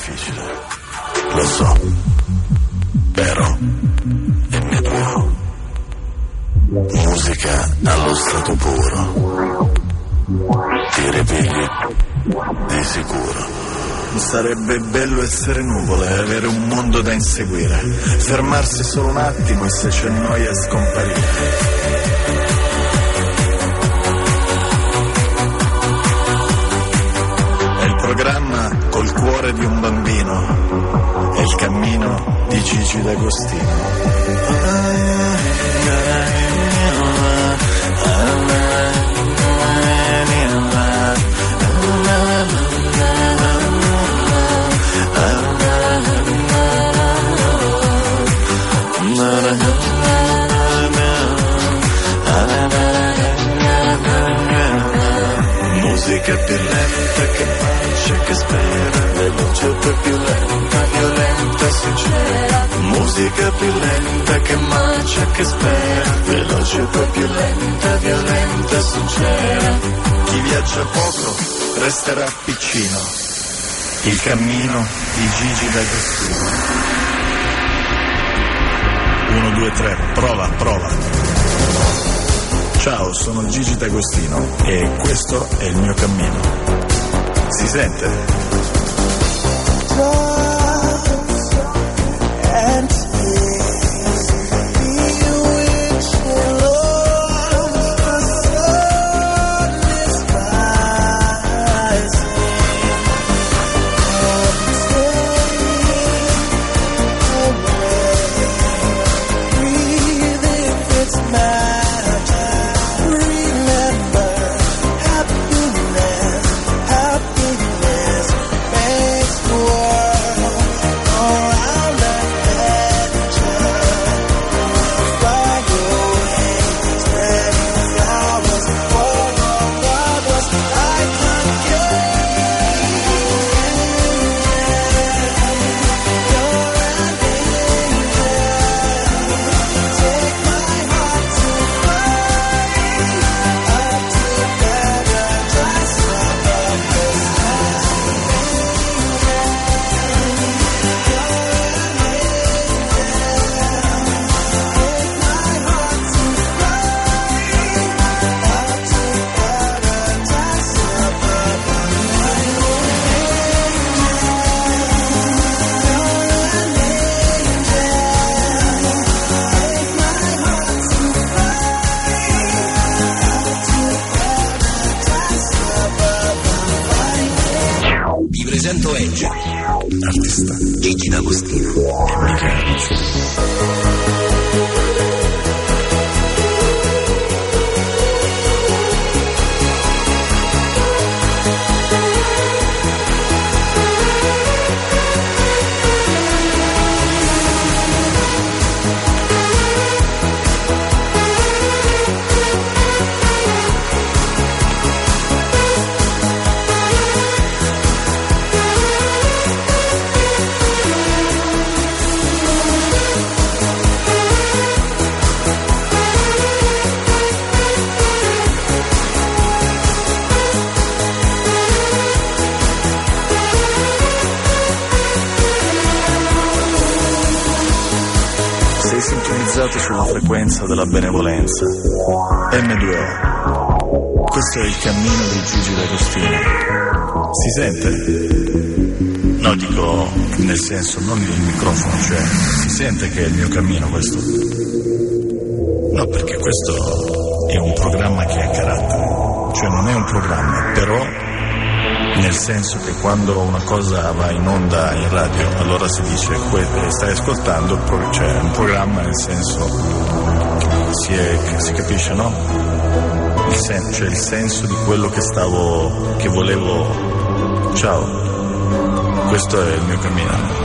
difficile, lo so, però è mio. Musica allo stato puro, ti ripigli di sicuro. Sarebbe bello essere nuvole e avere un mondo da inseguire, fermarsi solo un attimo e se c'è noia scomparire. È il programma col cuore di un bambino, è il cammino di Gigi D'Agostino. Musica più lenta che marcia, che spera, veloce poi più lenta, violenta, sincera. Musica più lenta che marcia, che spera, veloce poi più lenta, violenta, sincera. Chi viaggia poco resterà piccino, il cammino di Gigi D'Agostino. 1, 2, 3, prova. Ciao, sono Gigi D'Agostino e questo è il mio cammino. Si sente? Artista Gigi D'Agostino e Michele. Sulla frequenza della benevolenza M2O. Questo è il cammino di Gigi D'Agostino. Si sente? No, dico nel senso, non il microfono, cioè si sente che è il mio cammino questo? No, perché questo è un programma che ha carattere, cioè non è un programma, però nel senso che quando una cosa va in onda in radio allora si dice stai ascoltando cioè un programma, nel senso si capisce, no? Cioè il senso di quello che volevo. Ciao, questo è il mio cammino.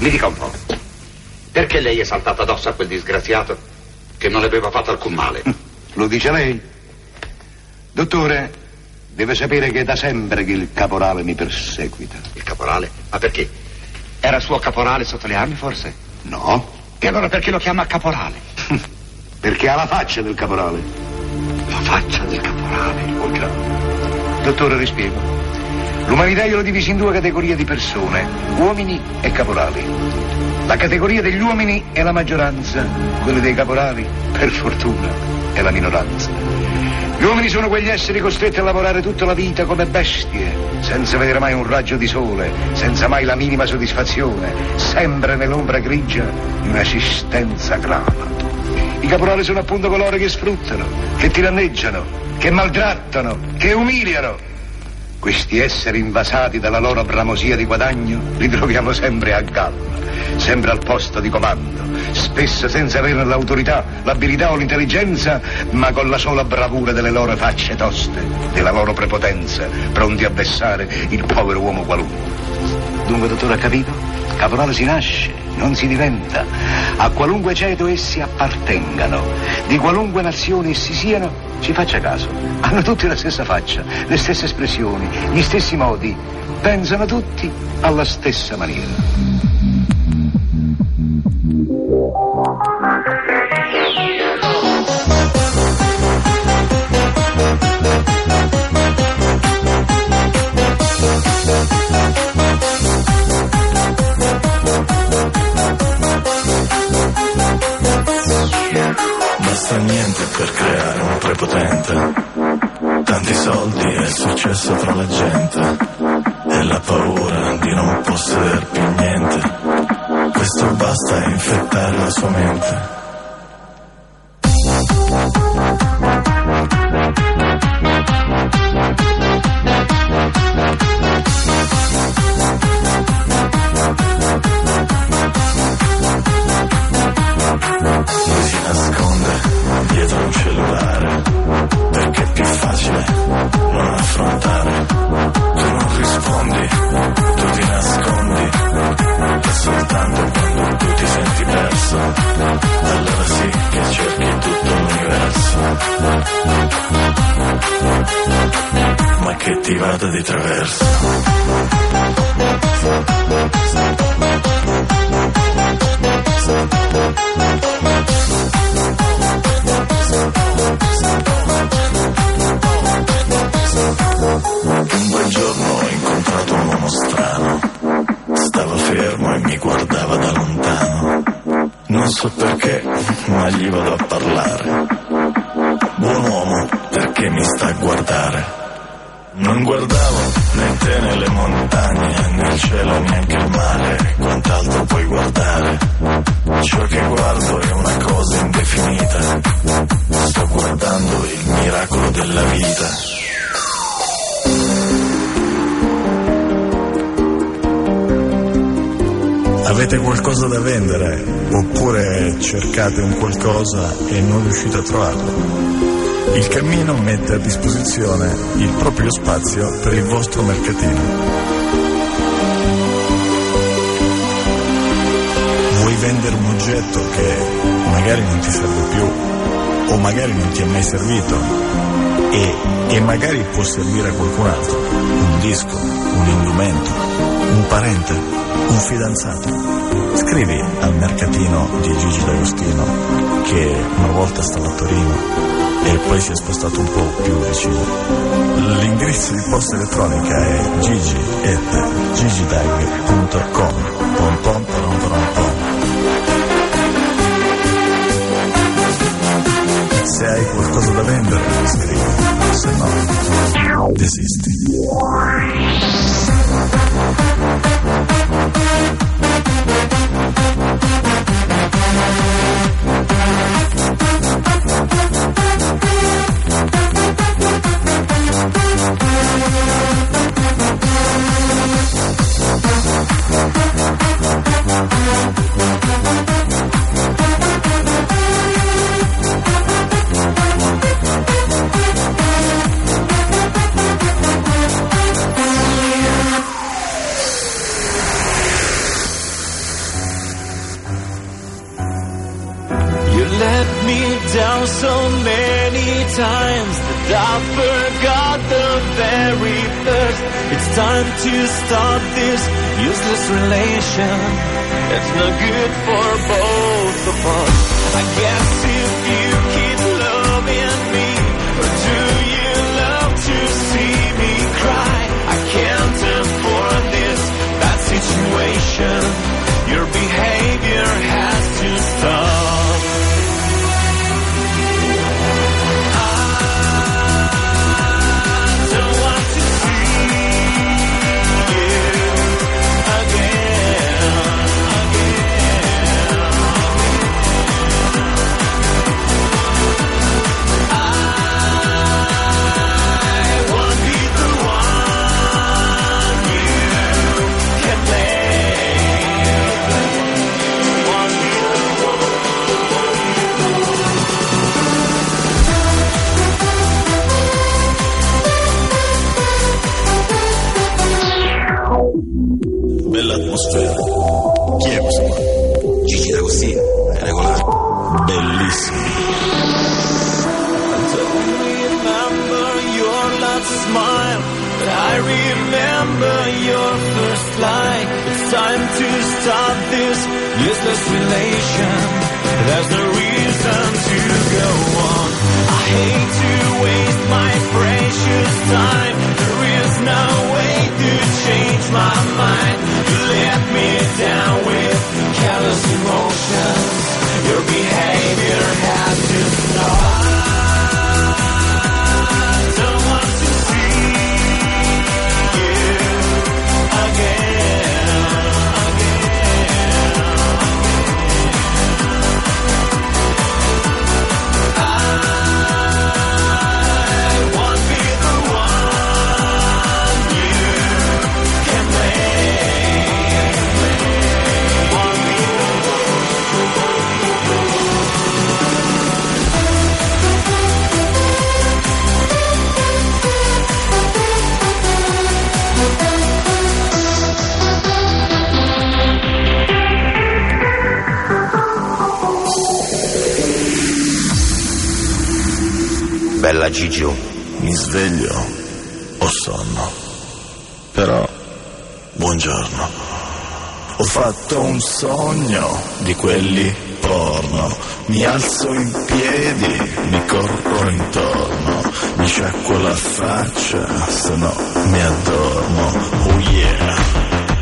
Mi dica un po', perché lei è saltata addosso a quel disgraziato che non le aveva fatto alcun male? Lo dice lei? Dottore, deve sapere che è da sempre che il caporale mi perseguita. Il caporale? Ma perché? Era suo caporale sotto le armi, forse? No. E allora perché lo chiama caporale? Perché ha la faccia del caporale. La faccia del caporale? Oh già. Dottore, rispiego. L'umanità io l'ho divisa in 2 categorie di persone, uomini e caporali. La categoria degli uomini è la maggioranza, quella dei caporali, per fortuna, è la minoranza. Gli uomini sono quegli esseri costretti a lavorare tutta la vita come bestie, senza vedere mai un raggio di sole, senza mai la minima soddisfazione, sempre nell'ombra grigia di un'esistenza grava. I caporali sono appunto coloro che sfruttano, che tiranneggiano, che maltrattano, che umiliano. Questi esseri invasati dalla loro bramosia di guadagno li troviamo sempre a galla, sempre al posto di comando, spesso senza avere l'autorità, l'abilità o l'intelligenza, ma con la sola bravura delle loro facce toste, della loro prepotenza, pronti a vessare il povero uomo qualunque. Dunque, dottore, ha capito? Caporale si nasce, non si diventa. A qualunque ceto essi appartengano, di qualunque nazione essi siano, ci faccia caso, hanno tutti la stessa faccia, le stesse espressioni, gli stessi modi, pensano tutti alla stessa maniera. Basta niente per creare un prepotente, tanti soldi e il successo tra la gente, e la paura di non possedere più niente, questo basta a infettare la sua mente. Lui si nasconde dietro un cellulare perché è più facile non affrontare. Tu non rispondi, tu ti nascondi, e soltanto quando tu ti senti perso, allora sì che cerchi tutto l'universo. Ma che ti vada di traverso. Un bel giorno ho incontrato un uomo strano, stava fermo e mi guardava da lontano. Non so perché, ma gli vado a parlare. Buon uomo, perché mi sta a guardare? Non guardavo né te né le montagne, né il cielo neanche il mare, quant'altro puoi guardare? Ciò che guardo è una cosa indefinita, sto guardando il miracolo della vita. Avete qualcosa da vendere, oppure cercate un qualcosa e non riuscite a trovarlo? Il Cammino mette a disposizione il proprio spazio per il vostro mercatino. Vuoi vendere un oggetto che magari non ti serve più, o magari non ti è mai servito, e magari può servire a qualcun altro? Un disco, un indumento, un parente, un fidanzato? Scrivi al mercatino di Gigi D'Agostino, che una volta stava a Torino e poi si è spostato un po' più vicino. L'indirizzo di posta elettronica è gigi@gigidag.com. Pom pom pom pom pom. Se hai qualcosa da vendere, scrivi, se no, desisti. me down so many times that I forgot the very first. It's time to stop this useless relation. It's not good for both of us. I guess if you keep loving me, or do you love to see me cry? I can't afford this bad situation. Your behavior has to stop. I don't want to see you again. I won't be the one you can blame. Won't be the one. Bella atmosfera. Chi è questo qua? Gigi D'Agostino, è regolare. Bellissimo. Remember your last smile, but I remember your first flight. It's time to stop this useless relation. There's no reason to go on. I hate to waste my precious time. There is no way to change my mind. You let me down with careless emotions. Your behavior has to stop. Don't want to see you again. I won't be the one you can blame. Won't be the Bella Gigio. Mi sveglio, ho sonno. Però, buongiorno. Ho fatto un sogno di quelli porno. Mi alzo in piedi, mi corro intorno. Mi sciacquo la faccia, se no mi addormo. Oh yeah.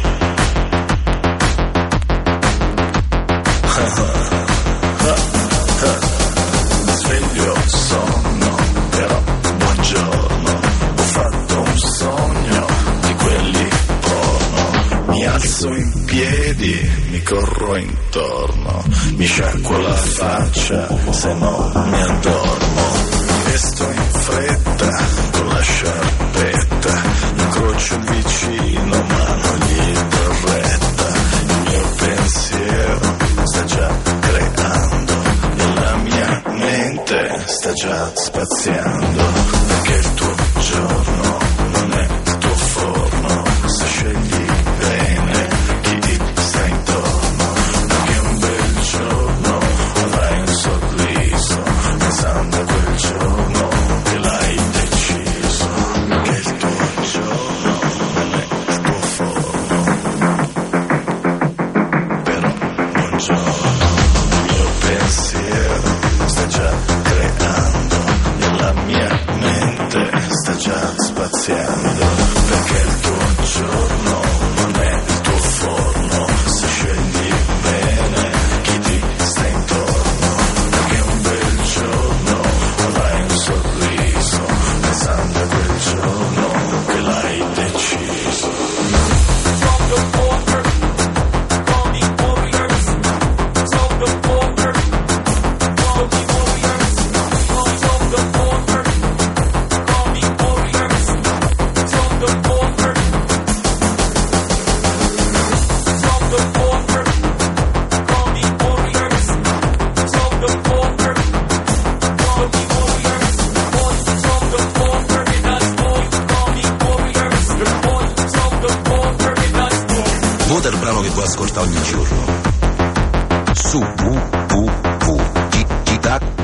Mi sveglio, sonno, però buongiorno. Ho fatto un sogno di quelli porno. Mi alzo in piedi, mi corro intorno. Mi sciacquo la faccia, se no mi addormo. Mi vesto in fretta con la sciarpetta. Incrocio il vicino ma non gli do retta. Il mio pensiero sta già creando e la mia mente sta già spaziando. Perché il tuo giorno non è il tuo forno. Se scegli bene chi ti sta intorno. Perché un bel giorno avrai un sorriso pensando a quel giorno che l'hai deciso. Perché il tuo giorno non è il tuo forno. Però buongiorno. Il mio pensiero sta già creando e la mia mente sta già spaziando. Perché il tuo giorno non è il tuo forno. Se scegli bene chi ti sta intorno. Perché un bel giorno avrai un sorriso pensando a quel giorno che l'hai deciso. Vota il brano che vuoi ascoltare ogni giorno su www.gitac.com.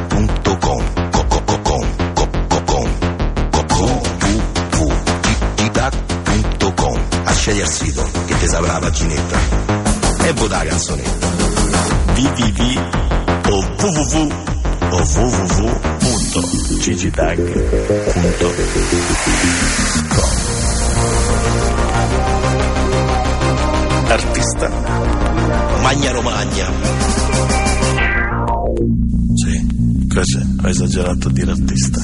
vai al sito che ti saprà la paginetta e vota la canzonetta. www.gigitag.com. Artista Magna Romagna. Sì, cos'è? Ho esagerato a dire artista.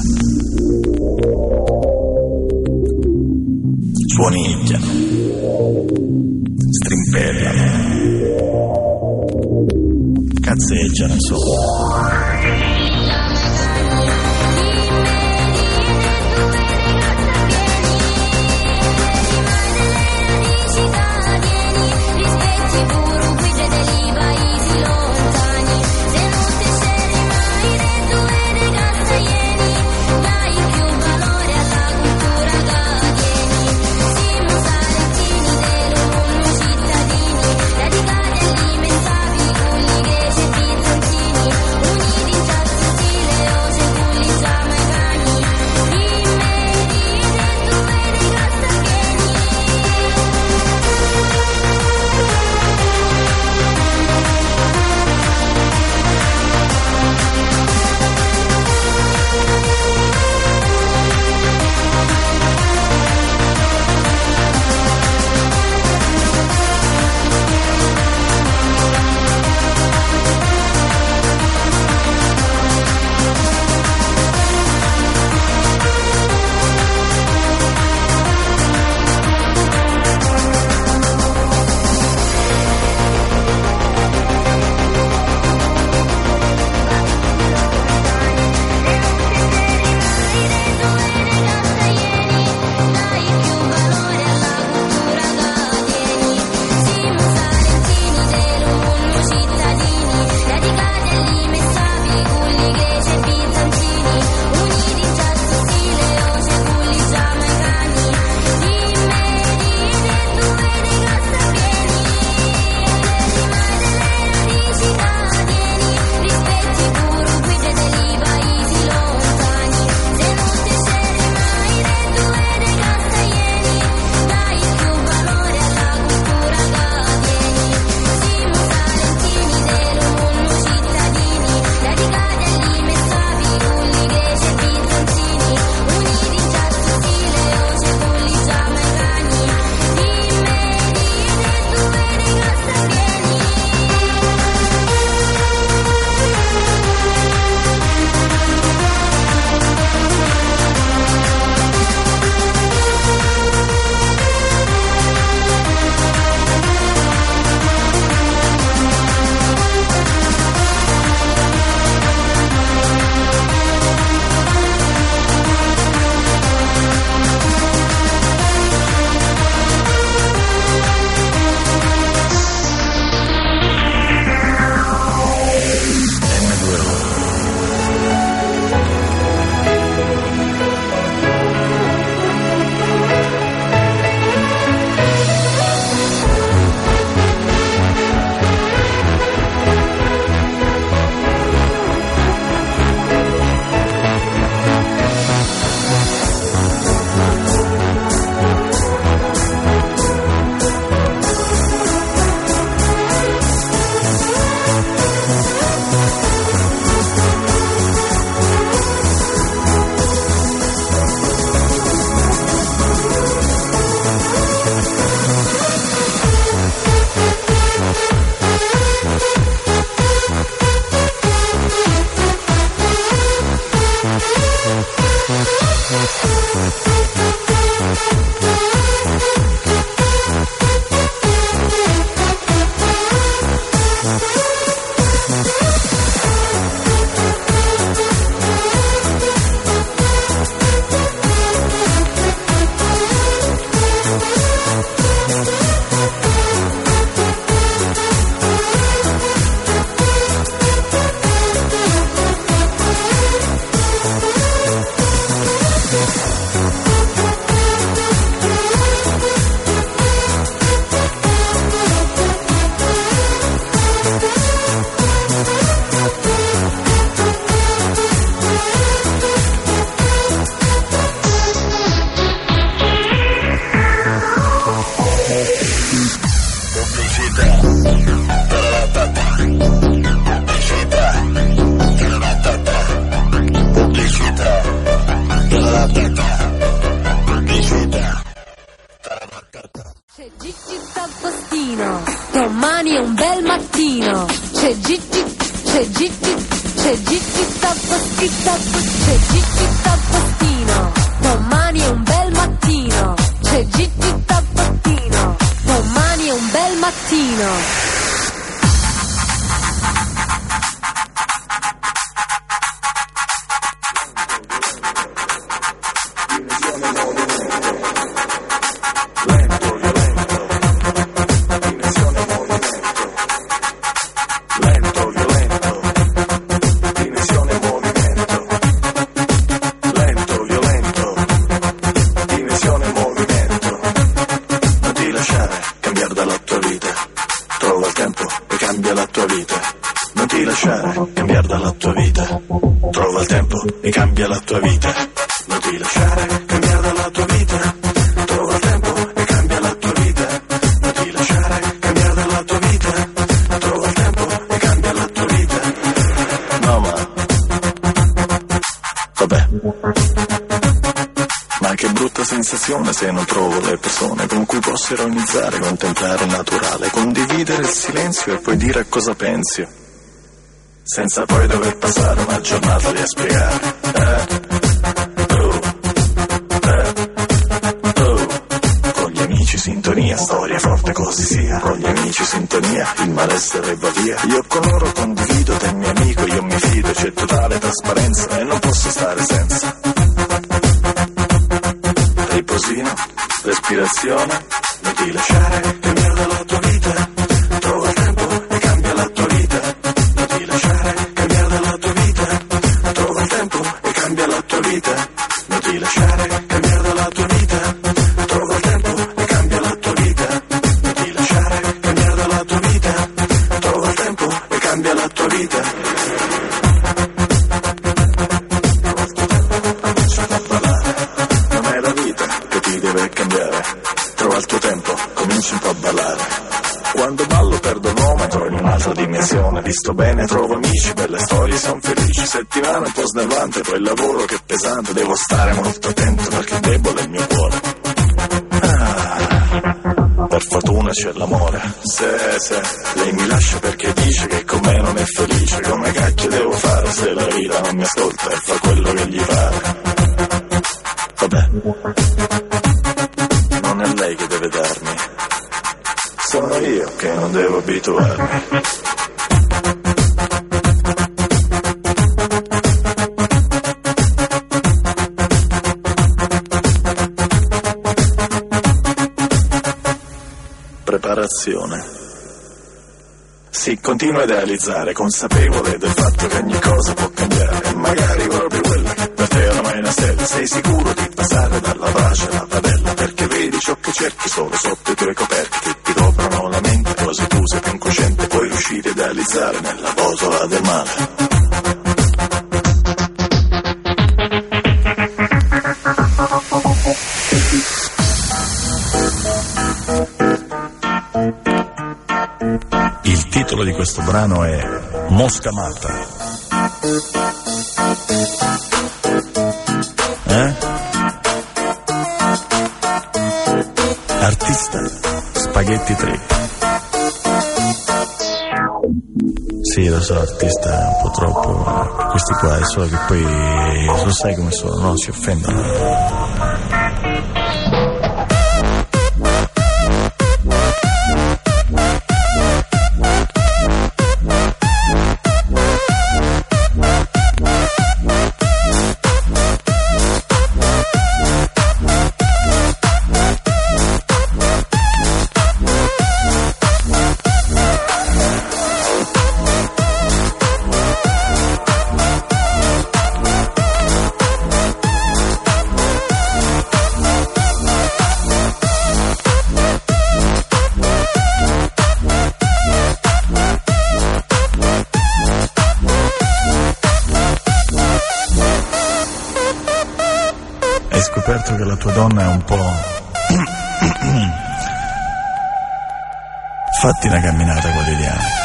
Suonicchiano, strimpellano, cazzeggiano, insomma. C'è Gigi D'Agostino, domani è un bel mattino. C'è Gigi D'Agostino, domani è un bel mattino. C'è Gigi D'Agostino, domani è un bel mattino. Cambiare dalla tua vita, trova il tempo e cambia la tua vita. Non ti lasciare cambiare dalla tua vita, trova il tempo e cambia la tua vita. Non ti lasciare cambiare dalla tua vita, trova il tempo e cambia la tua vita. No, ma vabbè, ma che brutta sensazione se non trovo le persone con cui posso ironizzare, contemplare il naturale, condividere il silenzio e poi dire cosa pensi, senza poi dover passare una giornata lì a spiegare. Con gli amici sintonia, storia forte così sia. Con gli amici sintonia, il malessere va via. Io con loro condivido del mio amico, io mi fido, c'è totale trasparenza e non posso stare senza. Riposino, respirazione, non ti lasciare cambiare dalla tua vita, trova il tempo e cambia la tua vita. Cambiare dalla tua vita, trova il tempo e cambia la tua vita. Non ti lasciare cambiare dalla tua vita, trova il tempo e cambia la tua vita. Non ti lasciare cambiare dalla tua vita, trova il tempo e cambia la tua vita. Non è la vita che ti deve cambiare, trova il tuo tempo, cominci un po' a ballare. Quando ballo perdo il nome, entro in un'altra dimensione. Visto bene, trovo amici, belle storie, son felici. Settimana un po' snervante, poi il lavoro che è pesante. Devo stare molto attento perché debole è il mio cuore. Per fortuna c'è l'amore. Se lei mi lascia perché dice che con me non è felice. Come cacchio devo fare se la vita non mi ascolta e fa quello che gli pare? Vabbè, non è lei che deve darmi, sono io che non devo abituarmi. Preparazione. Sì, continuo a idealizzare, consapevole del fatto che ogni cosa può cambiare. E magari proprio quella che per te oramai è una stella. Sei sicuro di passare dalla pace alla padella, perché vedi ciò che cerchi solo sotto i tuoi coperchi che ti coprono la mente, quasi tu sei più incosciente. Puoi riuscire a idealizzare nella botola del male. Il titolo di questo brano è Mosca Matta. Artista Spaghetti 3. Sì, lo so, artista è un po' troppo questi qua, è solo che poi lo sai come sono, no? Si offendono. Scoperto che la tua donna è un po' Fatti una camminata quotidiana.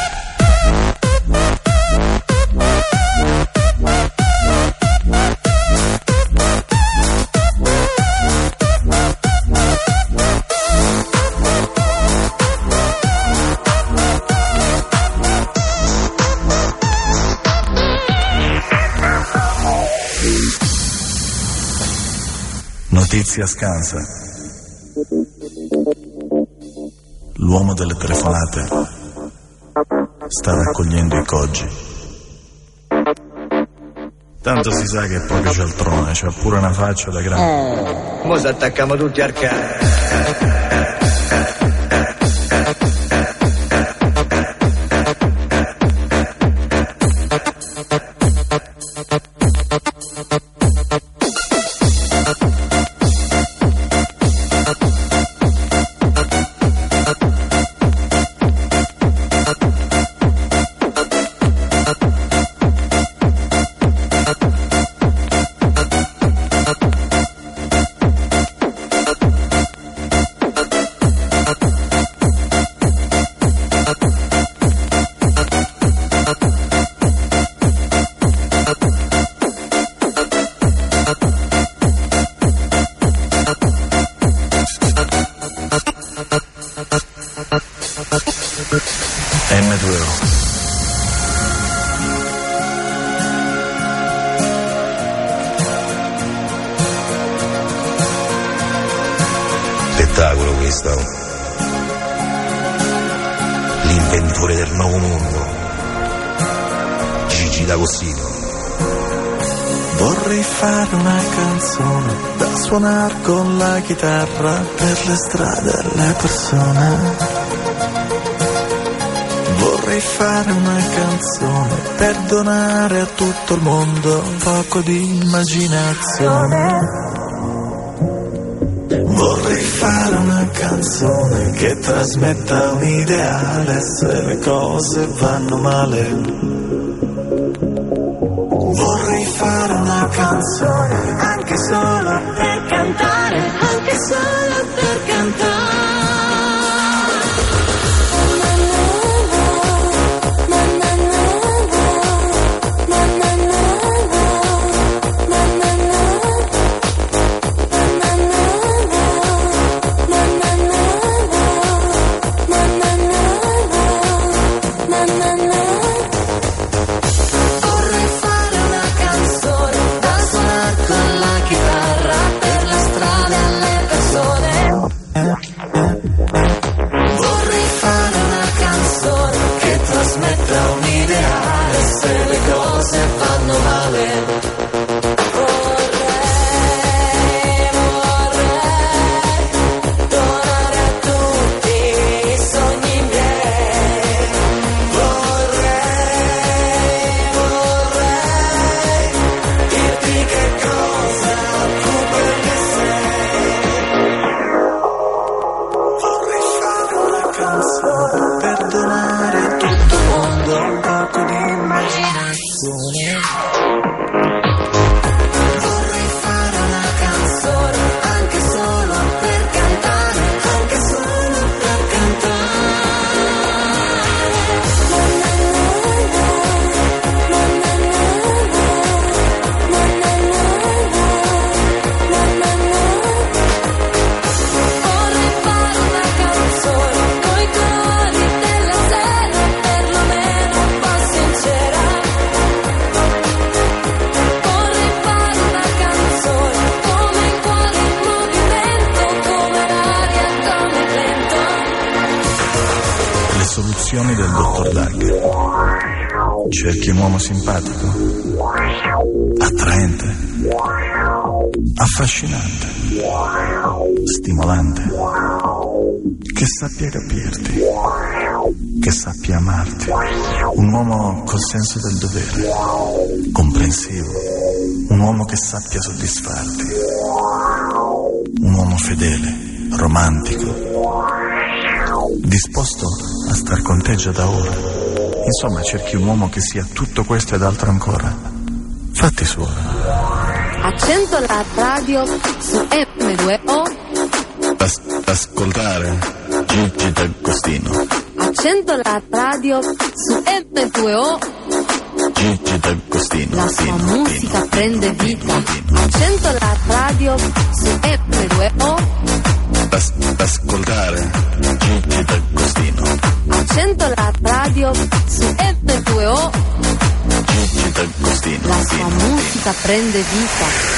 Notizia scansa. L'uomo delle telefonate sta raccogliendo i coggi. Tanto si sa che è poco cialtrone, c'ha pure una faccia da grande. Mo' s'attacchiamo tutti al cane. Spettacolo questo. L'inventore del nuovo mondo, Gigi D'Agostino. Vorrei fare una canzone da suonar con la chitarra per le strade e le persone. Vorrei fare una canzone per donare a tutto il mondo un poco di immaginazione. Vorrei fare una canzone che trasmetta un ideale se le cose vanno male. Vorrei fare una canzone anche solo per cantare, anche solo per cantare. Del dottor Dag. Cerchi un uomo simpatico, attraente, affascinante, stimolante, che sappia capirti, che sappia amarti, un uomo col senso del dovere, comprensivo, un uomo che sappia soddisfarti, un uomo fedele, romantico, disposto a star con te già da ora. Insomma, cerchi un uomo che sia tutto questo ed altro ancora. Fatti suoi. Accendo la radio su M2O. Ascoltare Gigi D'Agostino. Accendo la radio su M2O. Gigi D'Agostino. La sua musica prende vita. Accendo la radio su M2O. Ascoltare Gigi D'Agostino. Accendo la radio su M2O. Gigi D'Agostino. La sua musica prende vita.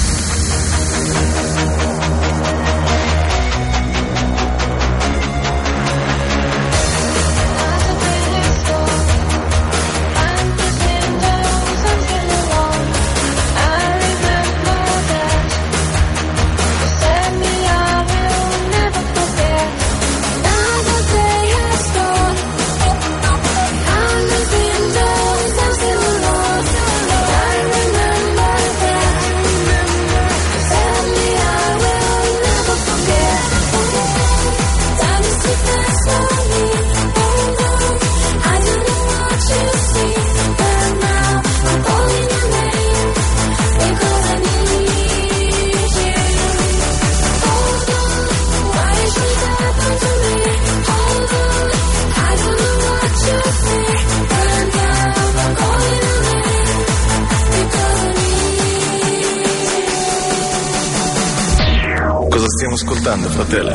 Stiamo ascoltando, fratello.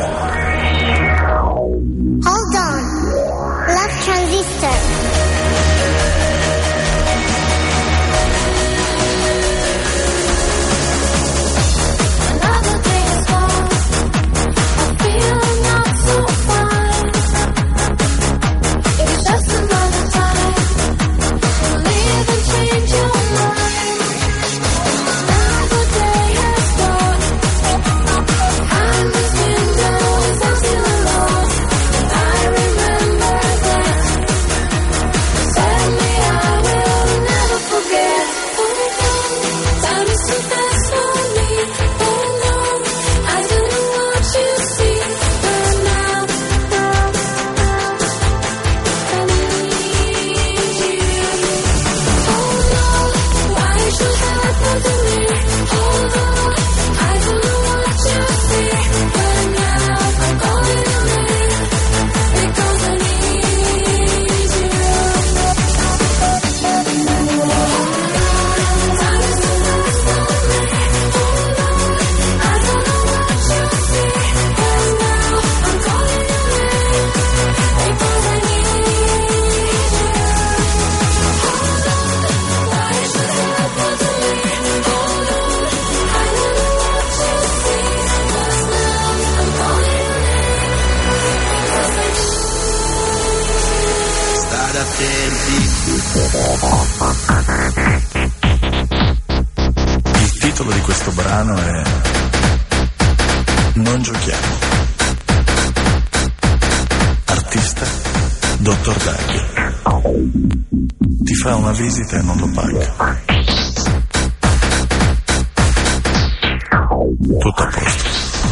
Hold on. Love Transistor. Il titolo di questo brano è Non giochiamo. Artista Dr. Dag. Ti fa una visita e non lo paga. Tutto a posto.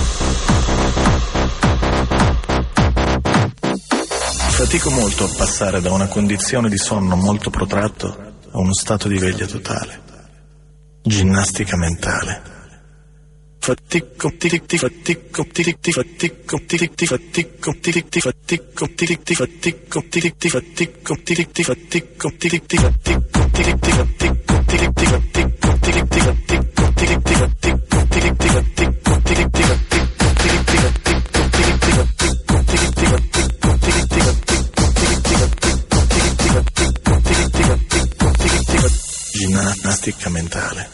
Fatico molto a passare da una condizione di sonno molto protratto a uno stato di veglia totale. Ginnastica mentale. Fatico, tic, fatico, tic, fatico, tic, fatico, tic, fatico, tic, fatico, tic, fatico, tic, fatico, tic, fatico, tic, fatico, tic, fatico, tic, fatico, tic, ginnastica mentale.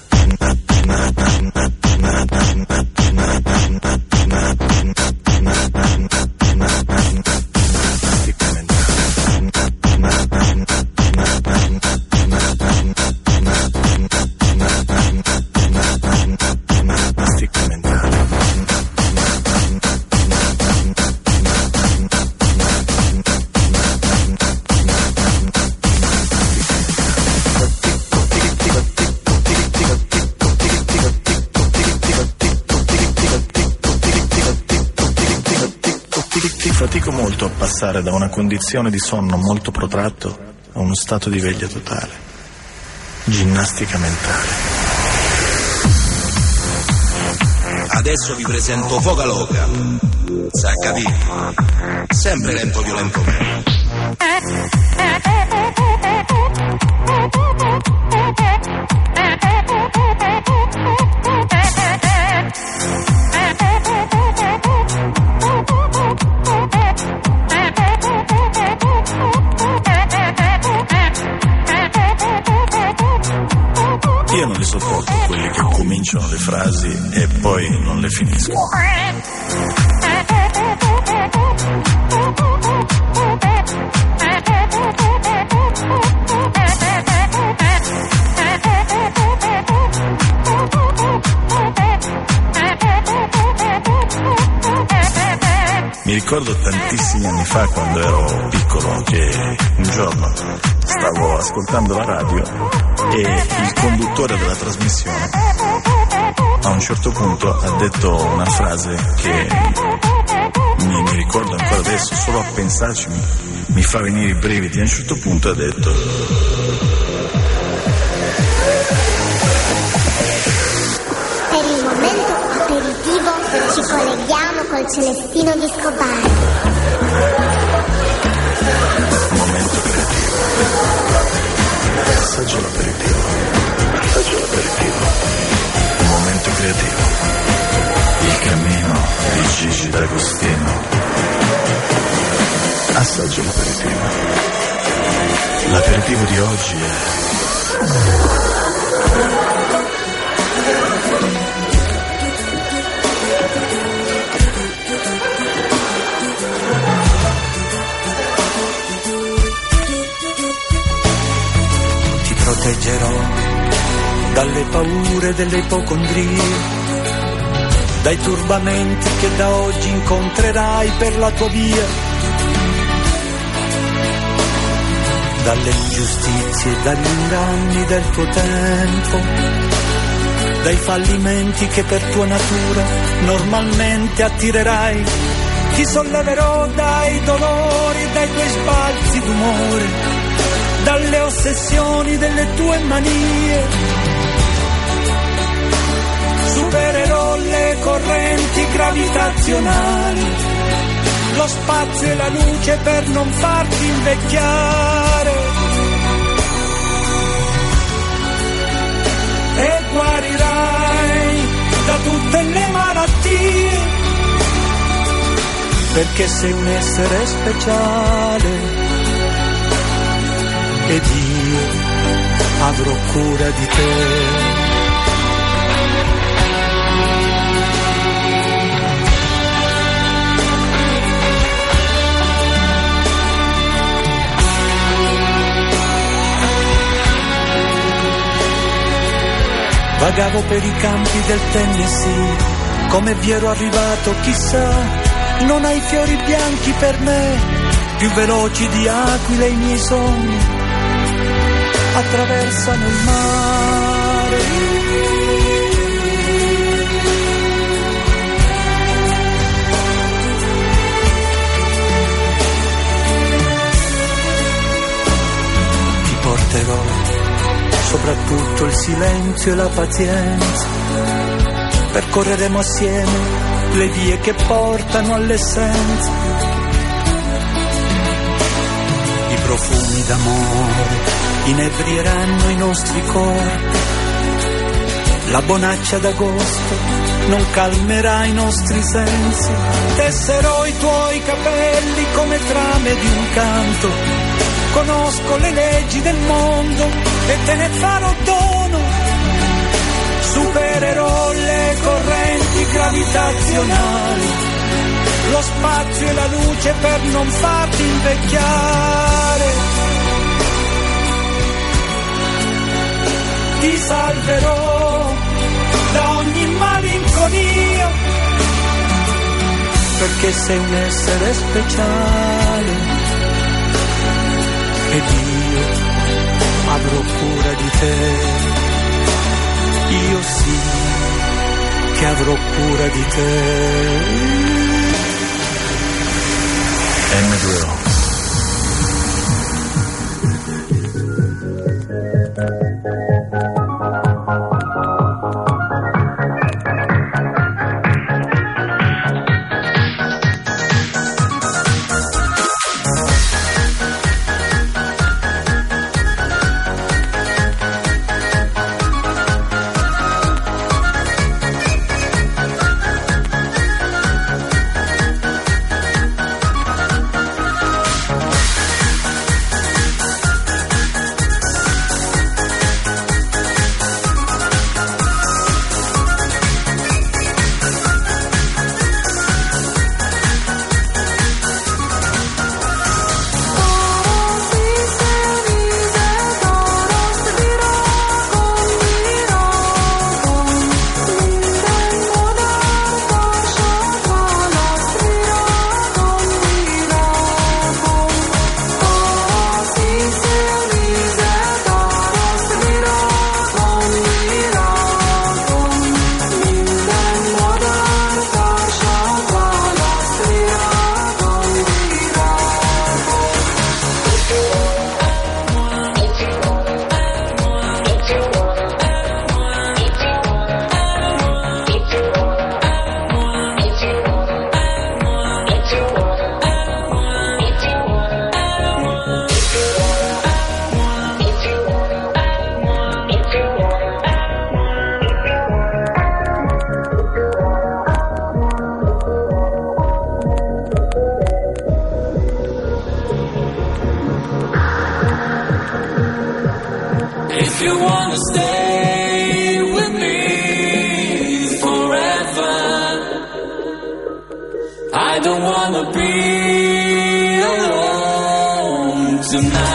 Fatico molto a passare da una condizione di sonno molto protratto a uno stato di veglia totale. Ginnastica mentale. Adesso vi presento Foca Loca. S'ha capito? Sempre lento violento me. Io non li sopporto quelli che cominciano le frasi e poi non le finiscono. Mi ricordo tantissimi anni fa, quando ero piccolo, che un giorno stavo ascoltando la radio e il conduttore della trasmissione a un certo punto ha detto una frase che mi ricordo ancora adesso, solo a pensarci mi fa venire i brividi. A un certo punto ha detto: per il momento aperitivo ci colleghiamo col Celestino Disco Bar. Momento creativo. Assaggio l'aperitivo. Momento creativo. Il cammino di Gigi D'Agostino. Assaggio l'aperitivo. L'aperitivo di oggi è proteggerò dalle paure delle ipocondrie, dai turbamenti che da oggi incontrerai per la tua via, dalle ingiustizie e dagli inganni del tuo tempo, dai fallimenti che per tua natura normalmente attirerai. Ti solleverò dai dolori e dai tuoi sbalzi d'umore, dalle ossessioni delle tue manie. Supererò le correnti gravitazionali, lo spazio e la luce per non farti invecchiare. E guarirai da tutte le malattie, perché sei un essere speciale. Ed io avrò cura di te. Vagavo per i campi del Tennessee, come vi ero arrivato chissà, non hai fiori bianchi per me, più veloci di aquile i miei sogni attraversano il mare. Ti porterò soprattutto il silenzio e la pazienza, percorreremo assieme le vie che portano all'essenza. I profumi d'amore inebrieranno i nostri corpi, la bonaccia d'agosto non calmerà i nostri sensi. Tesserò i tuoi capelli come trame di un canto, conosco le leggi del mondo e te ne farò dono. Supererò le correnti gravitazionali, lo spazio e la luce per non farti invecchiare. Ti salverò da ogni malinconia, perché sei un essere speciale. Ed io avrò cura di te. Io sì che avrò cura di te. M2O. If you wanna stay with me forever, I don't wanna be alone tonight.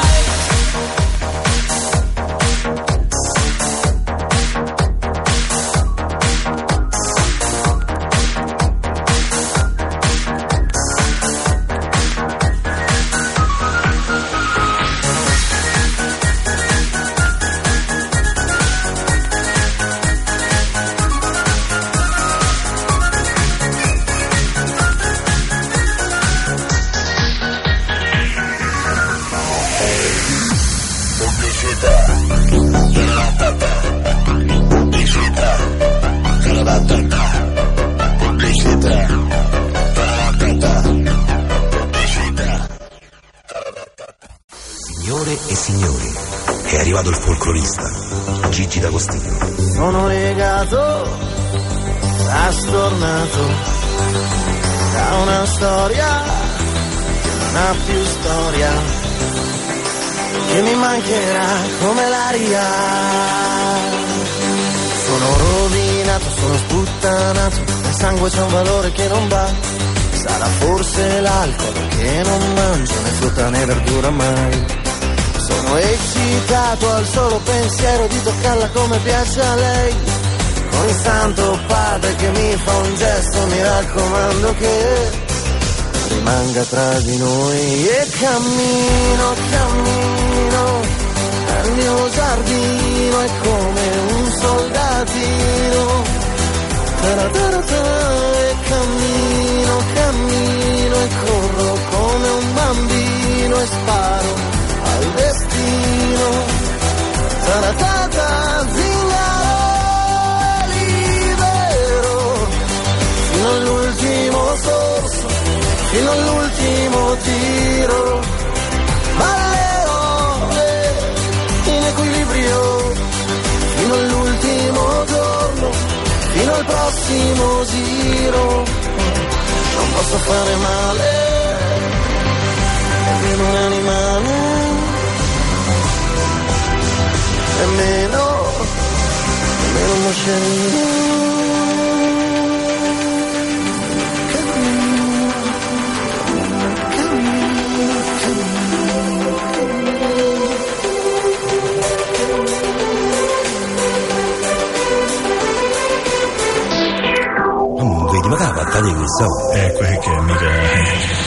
Signore e signori, è arrivato il folclorista Gigi D'Agostino. Sono legato, trastornato da una storia che non ha più storia, che mi mancherà come l'aria. Sono rovinato, sono sputtanato, nel sangue c'è un valore che non va. Sarà forse l'alcol che non mangio né frutta né verdura mai. Sono eccitato al solo pensiero di toccarla come piace a lei, con il santo padre che mi fa un gesto, mi raccomando che rimanga tra di noi. E cammino, cammino nel mio giardino, è come un soldatino. E cammino, cammino e corro come un bambino e sparo al destino. Taratata, zingaro, libero, fino all'ultimo sorso, fino all'ultimo tiro. Ballerò in equilibrio, fino all'ultimo giorno, fino al prossimo giro. Non posso fare male, è un animale. Nemmeno uno scerino. Vedi, ma che la battaglia di questo? Quel che mica...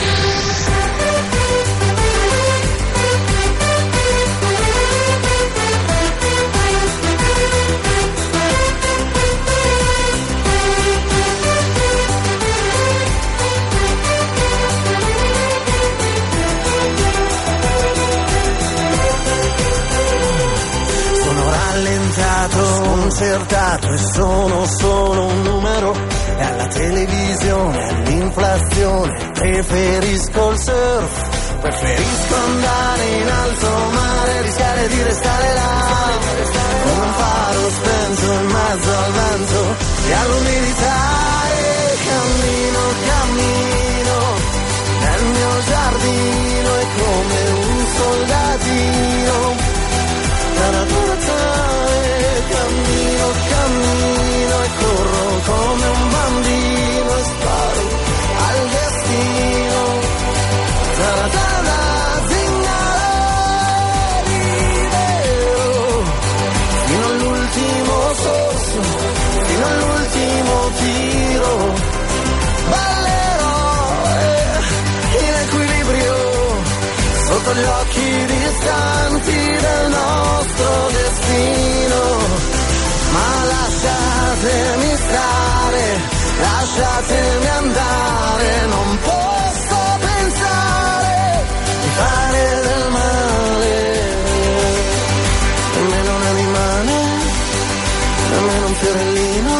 Sconcertato e sono solo un numero, e alla televisione, all'inflazione, preferisco il surf, preferisco andare in alto mare, rischiare di restare là, come un faro spento in mezzo al vento e all'umidità. E cammino, cammino nel mio giardino, è come un soldatino. Cammino, cammino e corro come un bambino e sparo al destino. Taratana, zingaro, libero, fino all'ultimo sorso, fino all'ultimo tiro. Ballerò in equilibrio sotto gli occhi distanti del nostro destino. Ma lasciatemi stare, lasciatemi andare, non posso pensare di fare del male. Nemmeno un animale, nemmeno un fiorellino,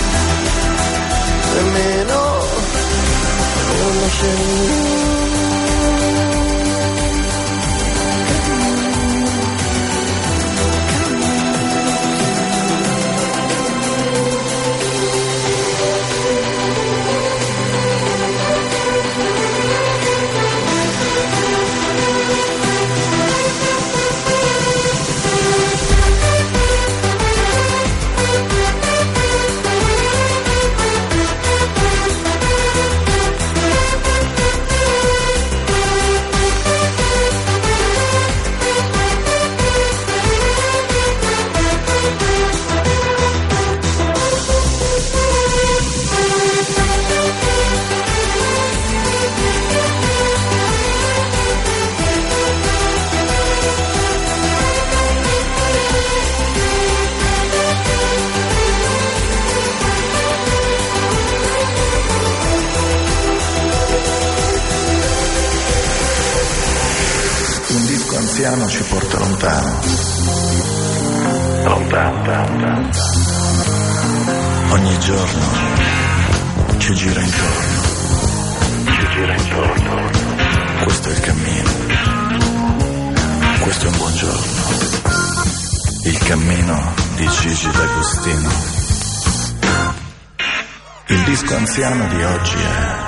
nemmeno uno scellino. anziano ci porta lontano. Lontano. Ogni giorno ci gira intorno. Questo è il cammino. Questo è un buongiorno. Il cammino di Gigi D'Agostino. Il disco anziano di oggi è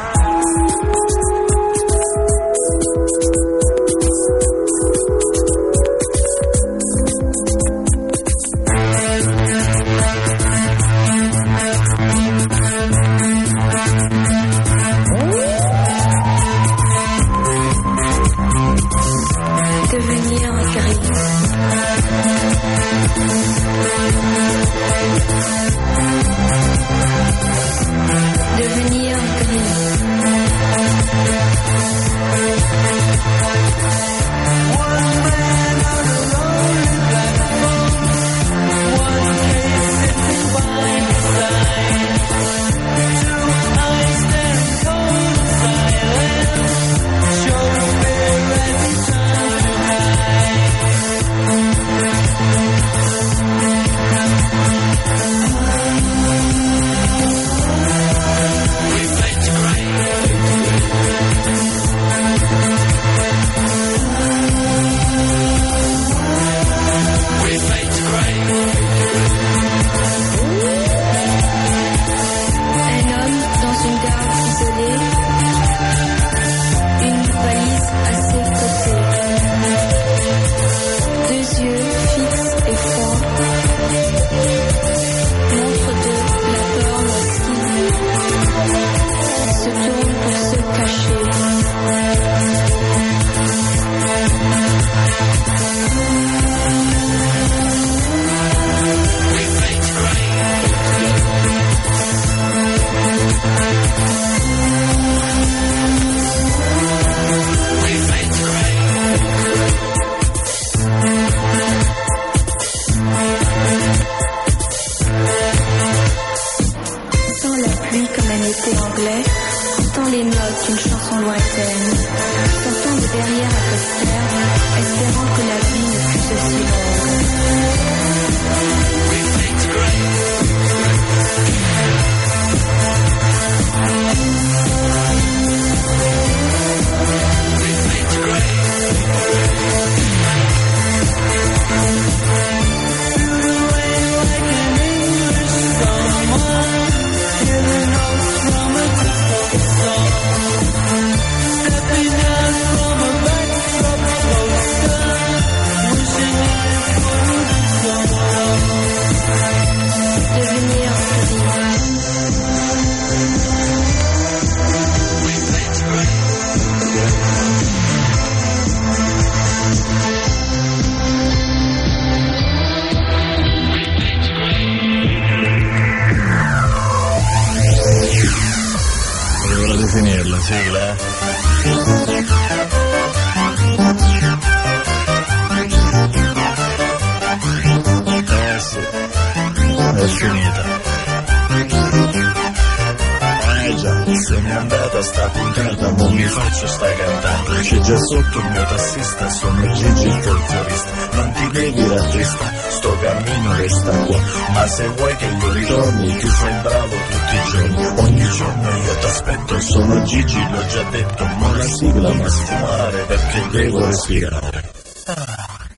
sotto il mio tassista, sono Gigi il folclorista. Non ti devi rattristare, sto cammino resta qua. Ma se vuoi che io ritorni, tu fai bravo tutti i giorni. Ogni giorno io t'aspetto, sono Gigi, l'ho già detto. Ma la sigla ma sfumare perché devo respirare.